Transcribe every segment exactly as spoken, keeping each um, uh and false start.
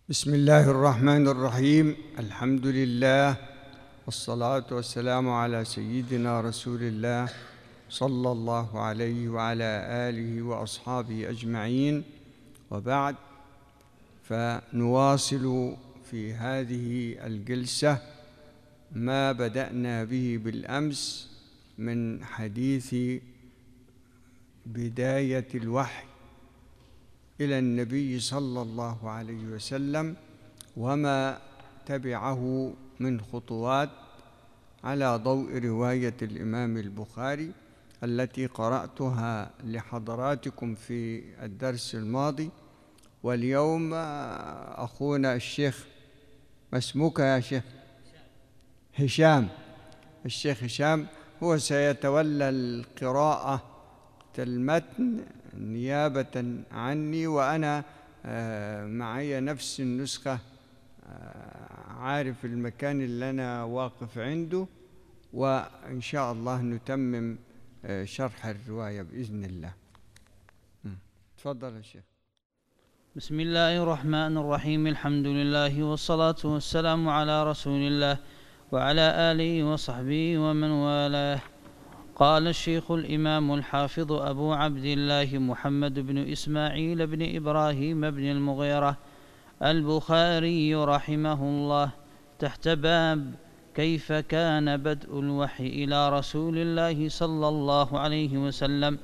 بسم الله الرحمن الرحيم. الحمد لله والصلاة والسلام على سيدنا رسول الله صلى الله عليه وعلى آله وأصحابه أجمعين، وبعد، فنواصل في هذه الجلسة ما بدأنا به بالأمس من حديث بداية الوحي إلى النبي صلى الله عليه وسلم وما تبعه من خطوات على ضوء رواية الإمام البخاري التي قرأتها لحضراتكم في الدرس الماضي. واليوم أخونا الشيخ، ما اسمك يا شيخ؟ هشام. الشيخ هشام هو سيتولى القراءة المتن نيابة عني، وأنا معي نفس النسخة، عارف المكان اللي أنا واقف عنده، وإن شاء الله نتمم شرح الرواية بإذن الله. تفضل يا شيخ. بسم الله الرحمن الرحيم. الحمد لله والصلاة والسلام على رسول الله وعلى آله وصحبه ومن والاه. قال الشيخ الإمام الحافظ أبو عبد الله محمد بن إسماعيل بن إبراهيم بن المغيرة البخاري رحمه الله تحت باب كيف كان بدء الوحي إلى رسول الله صلى الله عليه وسلم.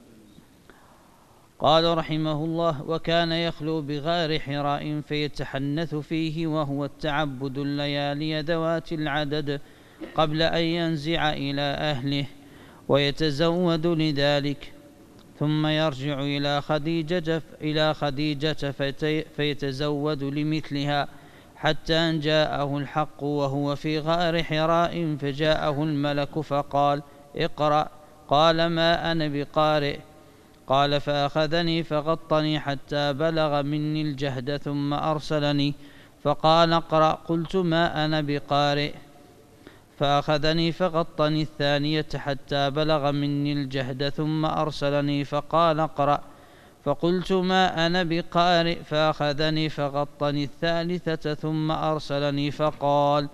قال رحمه الله: وكان يخلو بغار حراء فيتحنث فيه، وهو التعبد الليالي ذوات العدد قبل أن ينزع إلى أهله، ويتزود لذلك، ثم يرجع إلى خديجة إلى خديجة فيتزود لمثلها، حتى أن جاءه الحق وهو في غار حراء، فجاءه الملك فقال: اقرأ. قال: ما أنا بقارئ. قال: فأخذني فغطني حتى بلغ مني الجهد، ثم أرسلني فقال: اقرأ. قلت: ما أنا بقارئ. فأخذني فغطني الثانية حتى بلغ مني الجهد، ثم أرسلني فقال: اقرأ. فقلت: ما أنا بقارئ. فأخذني فغطني الثالثة ثم أرسلني فقال: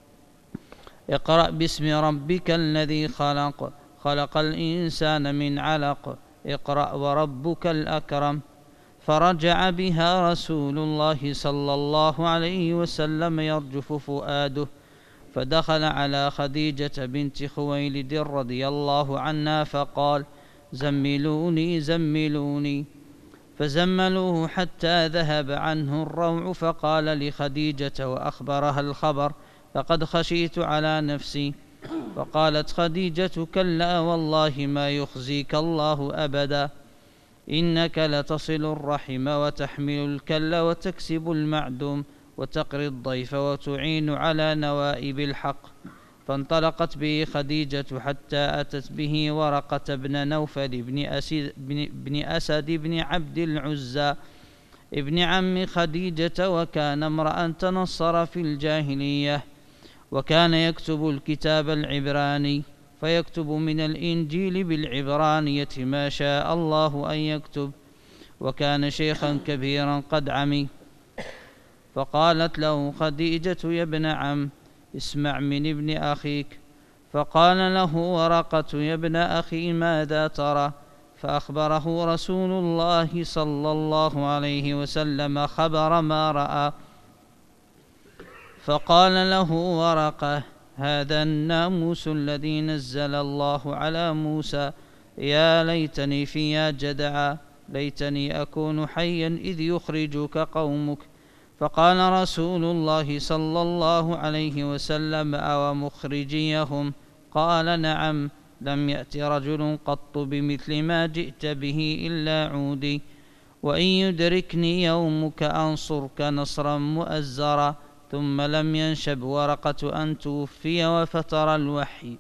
اقرأ باسم ربك الذي خلق خلق الإنسان من علق اقرأ وربك الأكرم. فرجع بها رسول الله صلى الله عليه وسلم يرجف فؤاده، فدخل على خديجة بنت خويلد رضي الله عنها فقال: زملوني زملوني. فزملوه حتى ذهب عنه الروع، فقال لخديجة وأخبرها الخبر: لقد خشيت على نفسي. فقالت خديجة: كلا والله ما يخزيك الله أبدا، إنك لتصل الرحم وتحمل الكل وتكسب المعدوم وتقري الضيف وتعين على نوائب الحق. فانطلقت به خديجة حتى أتت به ورقة بن نوفل بن أسد بن, بن أسد بن عبد العزى ابن عم خديجة، وكان امرأ تنصر في الجاهلية، وكان يكتب الكتاب العبراني، فيكتب من الإنجيل بالعبرانية ما شاء الله أن يكتب، وكان شيخا كبيرا قد عمي. فقالت له خديجة: يا ابن عم، اسمع من ابن أخيك. فقال له ورقة: يا ابن أخي، ماذا ترى؟ فأخبره رسول الله صلى الله عليه وسلم خبر ما رأى. فقال له ورقة: هذا الناموس الذي نزل الله على موسى، يا ليتني فيها جدعا، ليتني أكون حيا إذ يخرجك قومك. فقال رسول الله صلى الله عليه وسلم: أو مخرجيهم؟ قال: نعم، لم يأت رجل قط بمثل ما جئت به إلا عودي، وإن يدركني يومك أنصرك نصرا مؤزرا. ثم لم ينشب ورقة أن توفي وفتر الوحي.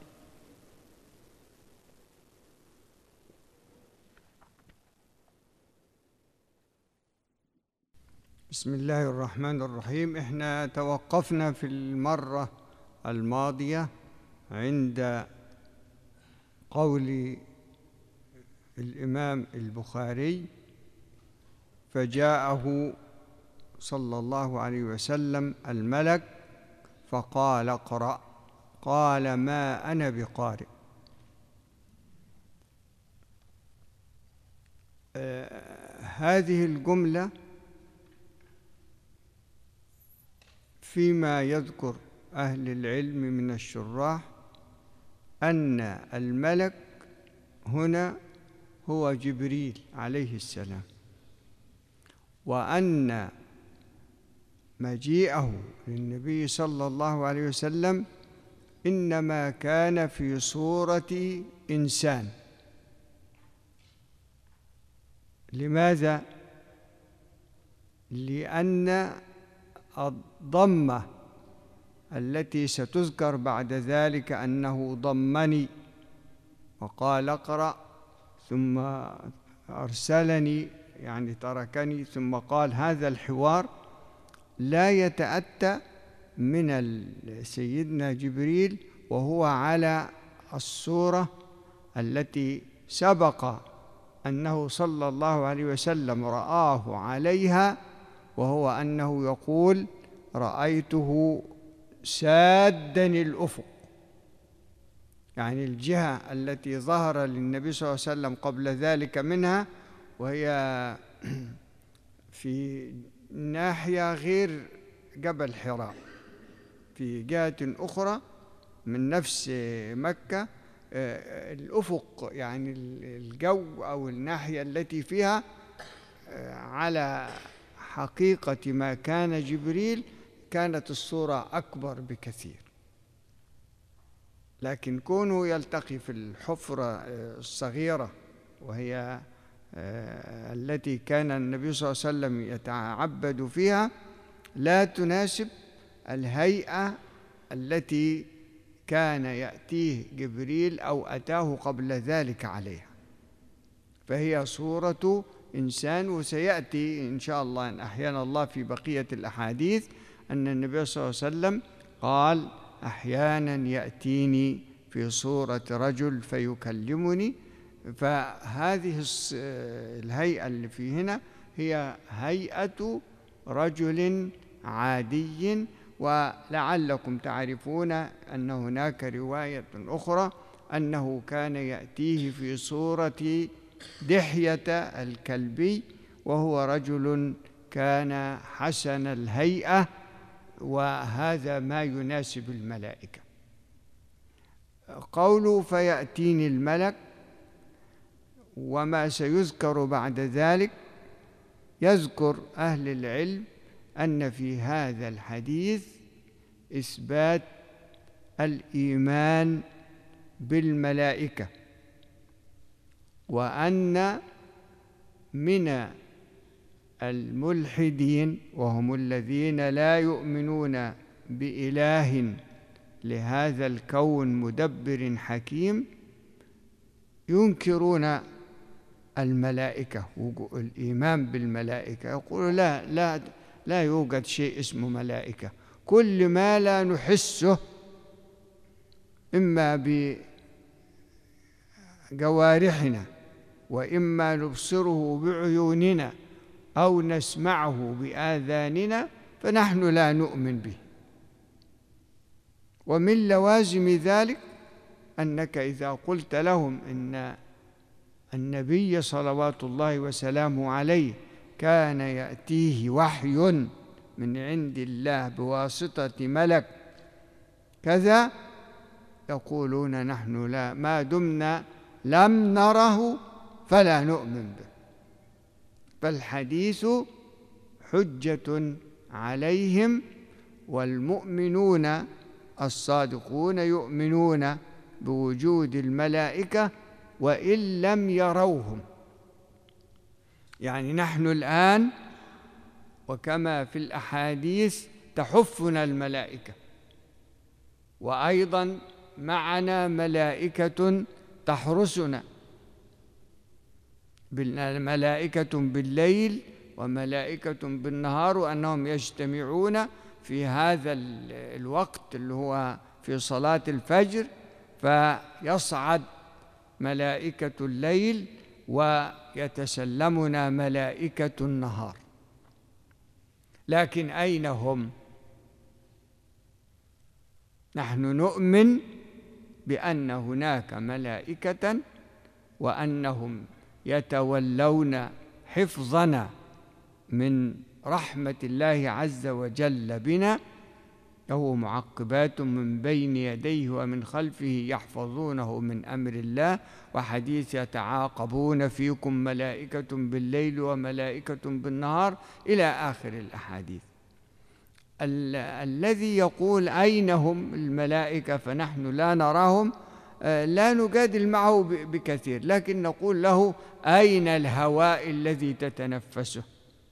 بسم الله الرحمن الرحيم. احنا توقفنا في المرة الماضية عند قول الإمام البخاري: فجاءه صلى الله عليه وسلم الملك فقال اقرأ، قال ما أنا بقارئ. آه هذه الجملة فيما يذكر أهل العلم من الشراح أن الملك هنا هو جبريل عليه السلام، وأن مجيئه للنبي صلى الله عليه وسلم إنما كان في صورة إنسان. لماذا؟ لأن الضمة التي ستذكر بعد ذلك أنه ضمني وقال اقرأ ثم أرسلني، يعني تركني، ثم قال هذا الحوار لا يتأتى من سيدنا جبريل وهو على الصورة التي سبق أنه صلى الله عليه وسلم رآه عليها، وهو أنه يقول رأيته سادًا الأفق، يعني الجهة التي ظهر للنبي صلى الله عليه وسلم قبل ذلك منها، وهي في ناحية غير جبل حراء، في جهة أخرى من نفس مكة، الأفق يعني الجو أو الناحية التي فيها على حقيقة ما كان جبريل كانت الصورة أكبر بكثير. لكن كونه يلتقي في الحفرة الصغيرة وهي التي كان النبي صلى الله عليه وسلم يتعبد فيها لا تناسب الهيئة التي كان يأتيه جبريل أو أتاه قبل ذلك عليها، فهي صورة إنسان. وسيأتي إن شاء الله إن أحيانا الله في بقية الأحاديث أن النبي صلى الله عليه وسلم قال أحيانا يأتيني في صورة رجل فيكلمني. فهذه الهيئة اللي في هنا هي هيئة رجل عادي. ولعلكم تعرفون أن هناك رواية أخرى أنه كان يأتيه في صورة دحية الكلبي، وهو رجل كان حسن الهيئة، وهذا ما يناسب الملائكة. قوله فيأتيني الملك وما سيذكر بعد ذلك، يذكر أهل العلم أن في هذا الحديث إثبات الإيمان بالملائكة، وأن من الملحدين وهم الذين لا يؤمنون بإله لهذا الكون مدبر حكيم ينكرون الملائكة، الإيمان بالملائكة، يقولون لا لا لا يوجد شيء اسمه ملائكة، كل ما لا نحسه إما بجوارحنا وإما نبصره بعيوننا أو نسمعه بآذاننا فنحن لا نؤمن به. ومن لوازم ذلك أنك إذا قلت لهم إن النبي صلوات الله وسلامه عليه كان يأتيه وحي من عند الله بواسطة ملك كذا، يقولون نحن لا ما دمنا لم نره فلا نؤمن به. فالحديث حجة عليهم، والمؤمنون الصادقون يؤمنون بوجود الملائكة وإن لم يروهم. يعني نحن الآن وكما في الأحاديث تحفنا الملائكة، وأيضا معنا ملائكة تحرسنا، ملائكة بالليل وملائكة بالنهار، وأنهم يجتمعون في هذا الوقت اللي هو في صلاة الفجر، فيصعد ملائكة الليل ويتسلمنا ملائكة النهار. لكن أين هم؟ نحن نؤمن بأن هناك ملائكة وأنهم يتولون حفظنا من رحمة الله عز وجل بنا، له معقبات من بين يديه ومن خلفه يحفظونه من أمر الله، وحديث يتعاقبون فيكم ملائكة بالليل وملائكة بالنهار إلى آخر الأحاديث. ال الذي يقول أين هم الملائكة فنحن لا نراهم لا نجادل معه بكثير، لكن نقول له أين الهواء الذي تتنفسه؟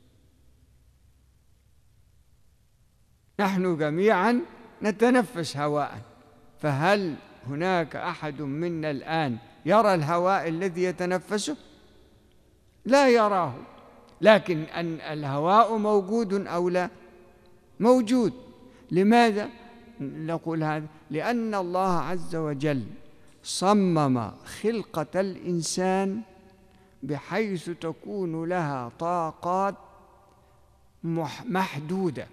نحن جميعا نتنفس هواء، فهل هناك أحد منا الآن يرى الهواء الذي يتنفسه؟ لا يراه، لكن أن الهواء موجود أو لا؟ موجود. لماذا نقول هذا؟ لأن الله عز وجل صمم خلقة الإنسان بحيث تكون لها طاقات محدودة،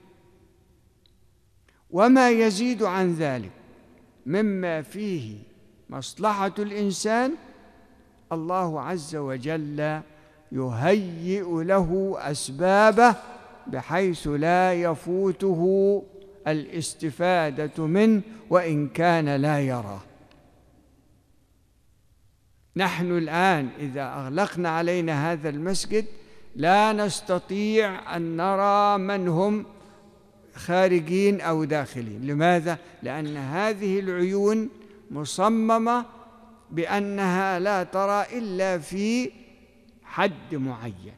وما يزيد عن ذلك مما فيه مصلحة الإنسان الله عز وجل يهيئ له أسبابه بحيث لا يفوته الاستفادة منه وإن كان لا يراه. نحن الآن إذا أغلقنا علينا هذا المسجد لا نستطيع أن نرى من هم خارجين أو داخلين. لماذا؟ لأن هذه العيون مصممة بأنها لا ترى إلا في حد معين،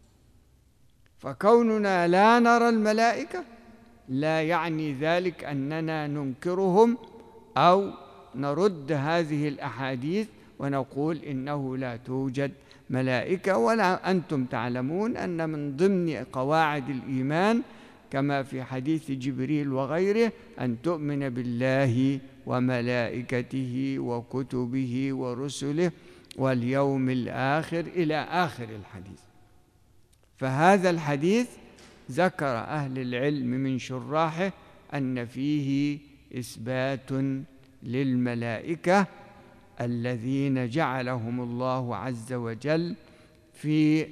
فكوننا لا نرى الملائكة لا يعني ذلك أننا ننكرهم أو نرد هذه الأحاديث ونقول إنه لا توجد ملائكة. ولا أنتم تعلمون أن من ضمن قواعد الإيمان كما في حديث جبريل وغيره أن تؤمن بالله وملائكته وكتبه ورسله واليوم الآخر إلى آخر الحديث. فهذا الحديث ذكر أهل العلم من شراحه أن فيه إثبات للملائكة الذين جعلهم الله عز وجل في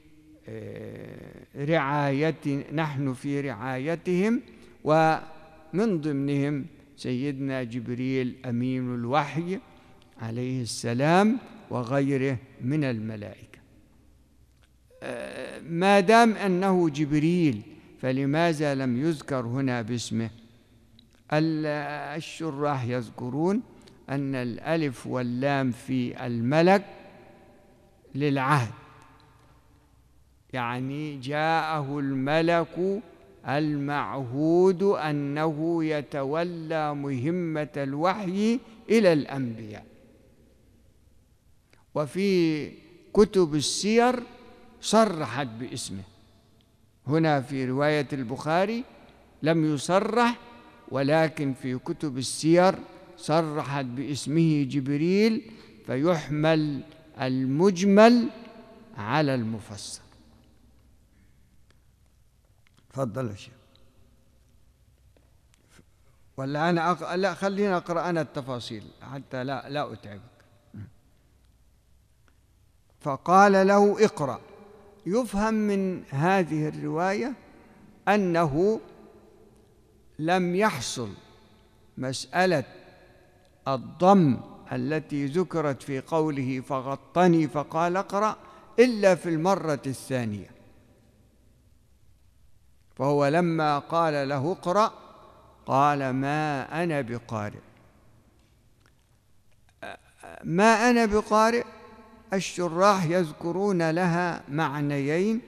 رعاية نحن في رعايتهم، ومن ضمنهم سيدنا جبريل أمين الوحي عليه السلام وغيره من الملائكة. ما دام أنه جبريل فلماذا لم يذكر هنا باسمه؟ الشراح يذكرون أن الألف واللام في الملك للعهد، يعني جاءه الملك المعهود أنه يتولى مهمة الوحي إلى الأنبياء. وفي كتب السير صرحت باسمه، هنا في رواية البخاري لم يصرح، ولكن في كتب السير صرحت باسمه جبريل، فيحمل المجمل على المفسر. تفضل يا شيخ. ولا أنا أق... لا خلينا أقرأ أنا التفاصيل حتى لا لا أتعبك. فقال له اقرأ. يفهم من هذه الرواية أنه لم يحصل مسألة الضم التي ذكرت في قوله فغطني فقال اقرأ إلا في المرة الثانية. فهو لما قال له اقرأ قال ما أنا بقارئ. ما أنا بقارئ الشراح يذكرون لها معنيين،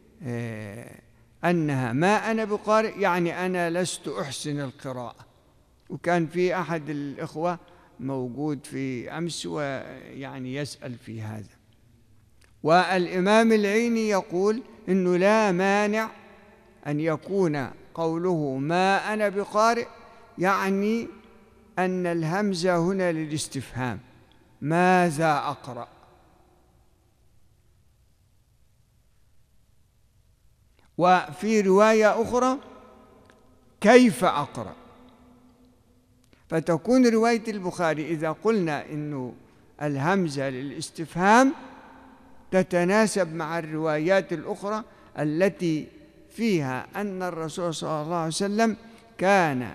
أنها ما أنا بقارئ يعني أنا لست أحسن القراءة. وكان في أحد الإخوة موجود في أمس ويعني يسأل في هذا. والإمام العيني يقول إنه لا مانع أن يكون قوله ما أنا بقارئ يعني أن الهمزة هنا للاستفهام، ماذا أقرأ؟ وفي رواية أخرى كيف أقرأ. فتكون رواية البخاري إذا قلنا إنه الهمزة للاستفهام تتناسب مع الروايات الأخرى التي فيها أن الرسول صلى الله عليه وسلم كان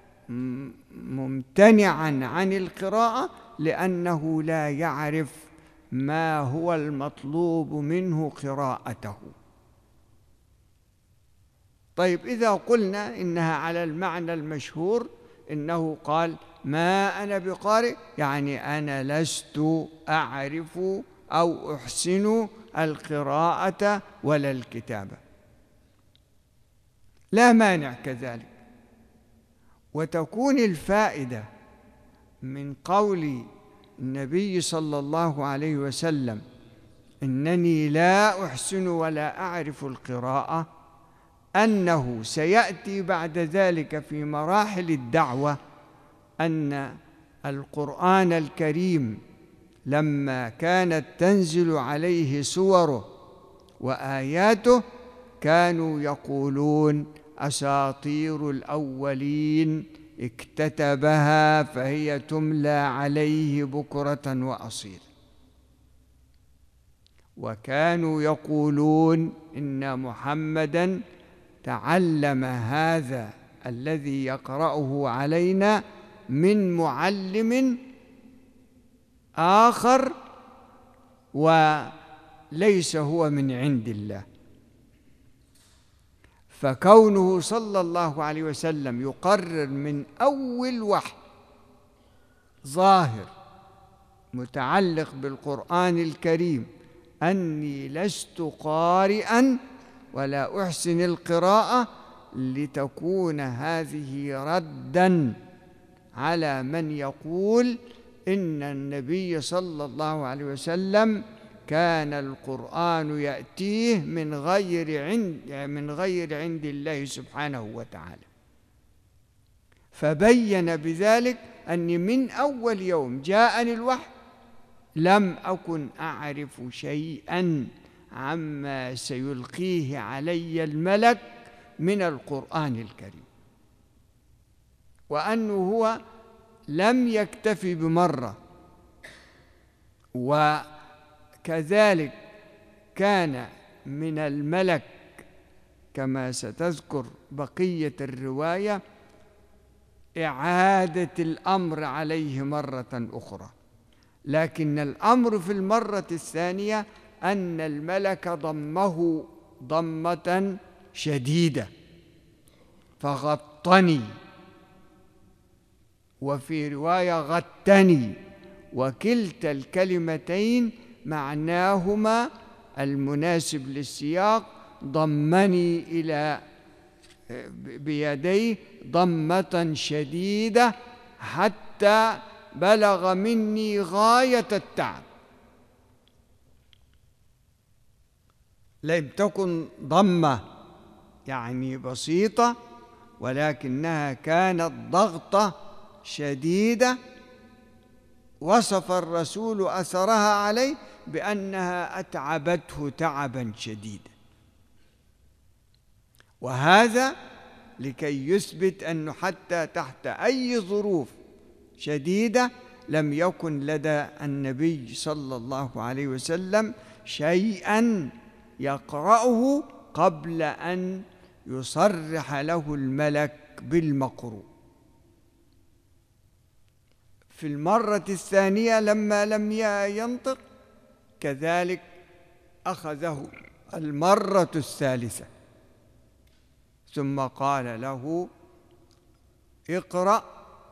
ممتنعا عن القراءة لأنه لا يعرف ما هو المطلوب منه قراءته. طيب إذا قلنا إنها على المعنى المشهور إنه قال ما أنا بقارئ، يعني أنا لست أعرف أو أحسن القراءة ولا الكتابة، لا مانع كذلك. وتكون الفائدة من قول النبي صلى الله عليه وسلم إنني لا أحسن ولا أعرف القراءة أنه سيأتي بعد ذلك في مراحل الدعوة أن القرآن الكريم لما كانت تنزل عليه سوره وآياته كانوا يقولون أساطير الأولين اكتتبها فهي تملى عليه بكرة وأصيل، وكانوا يقولون إن محمدًا تعلم هذا الذي يقرأه علينا من معلم آخر وليس هو من عند الله. فكونه صلى الله عليه وسلم يقرر من أول وحي ظاهر متعلق بالقرآن الكريم أني لست قارئًا ولا أحسن القراءة، لتكون هذه ردًا على من يقول إن النبي صلى الله عليه وسلم كان القرآن يأتيه من غير عند من غير عند الله سبحانه وتعالى. فبين بذلك أني من أول يوم جاءني الوحي لم أكن أعرف شيئا عما سيلقيه علي الملك من القرآن الكريم، وأنه هو لم يكتفي بمرة، وكذلك كان من الملك كما ستذكر بقية الرواية إعادة الأمر عليه مرة أخرى. لكن الأمر في المرة الثانية أن الملك ضمه ضمة شديدة فغطني، وفي رواية غتني، وكلتا الكلمتين معناهما المناسب للسياق ضمني إلى بيديه ضمة شديدة حتى بلغ مني غاية التعب. لم تكن ضمة يعني بسيطة، ولكنها كانت ضغطة شديدة وصف الرسول أثرها عليه بأنها أتعبته تعبا شديدا، وهذا لكي يثبت أنه حتى تحت أي ظروف شديدة لم يكن لدى النبي صلى الله عليه وسلم شيئا يقرأه قبل أن يصرح له الملك بالمقروء. في المرة الثانية لما لم ينطق كذلك أخذه المرة الثالثة، ثم قال له اقرأ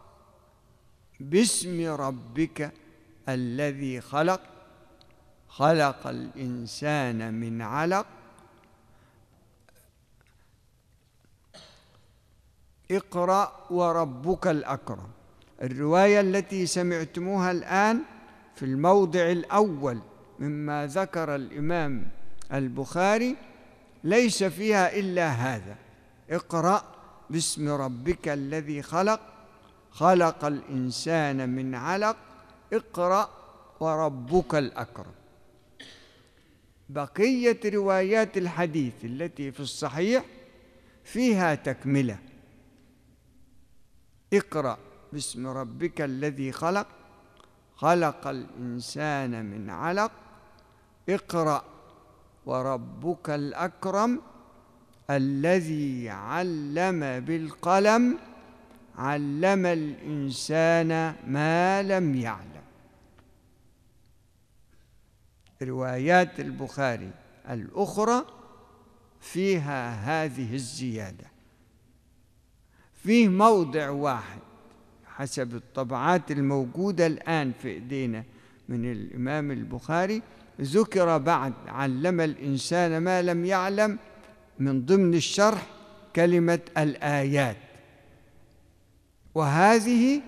باسم ربك الذي خلق خلق الإنسان من علق اقرأ وربك الأكرم. الرواية التي سمعتموها الآن في الموضع الأول مما ذكر الإمام البخاري ليس فيها إلا هذا: اقرأ باسم ربك الذي خلق خلق الإنسان من علق اقرأ وربك الأكرم. بقية روايات الحديث التي في الصحيح فيها تكملة. اقرأ باسم ربك الذي خلق، خلق الإنسان من علق، اقرأ وربك الأكرم الذي علم بالقلم، علم الإنسان ما لم يعلم. روايات البخاري الأخرى فيها هذه الزيادة. فيه موضع واحد حسب الطبعات الموجودة الآن في إيدينا من الإمام البخاري ذكر بعد علم الإنسان ما لم يعلم من ضمن الشرح كلمة الآيات، وهذه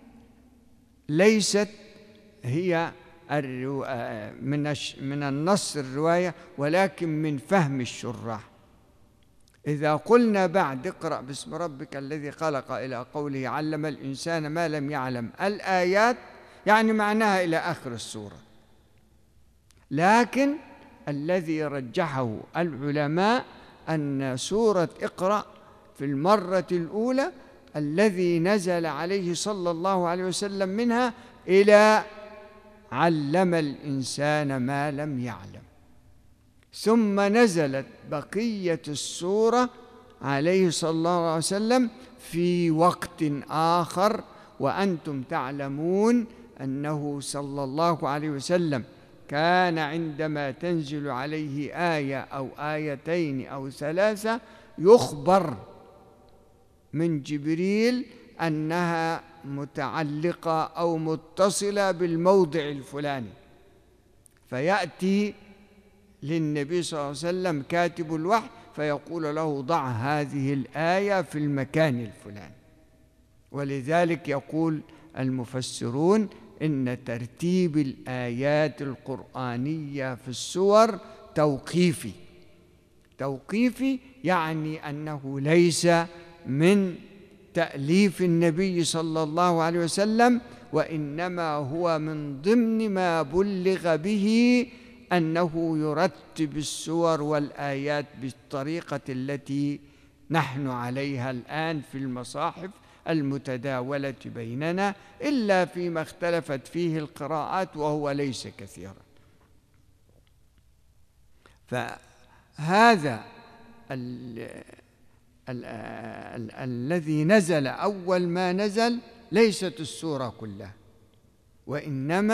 ليست هي من من النص الرواية ولكن من فهم الشراح. إذا قلنا بعد اقرأ باسم ربك الذي خلق إلى قوله علم الإنسان ما لم يعلم الآيات، يعني معناها إلى آخر السورة، لكن الذي رجحه العلماء أن سورة اقرأ في المرة الأولى الذي نزل عليه صلى الله عليه وسلم منها إلى علم الإنسان ما لم يعلم، ثم نزلت بقية السورة عليه صلى الله عليه وسلم في وقت آخر، وأنتم تعلمون أنه صلى الله عليه وسلم كان عندما تنزل عليه آية أو آيتين أو ثلاثة يخبر من جبريل أنها متعلقة أو متصلة بالموضع الفلاني، فيأتي للنبي صلى الله عليه وسلم كاتب الوحي فيقول له ضع هذه الآية في المكان الفلاني. ولذلك يقول المفسرون إن ترتيب الآيات القرآنية في السور توقيفي. توقيفي يعني أنه ليس من تأليف النبي صلى الله عليه وسلم، وإنما هو من ضمن ما بلغ به أنه يرتب السور والآيات بالطريقة التي نحن عليها الآن في المصاحف المتداولة بيننا، إلا فيما اختلفت فيه القراءات وهو ليس كثيرا. فهذا ال ال ال الذي نزل أول ما نزل ليست السورة كلها، وإنما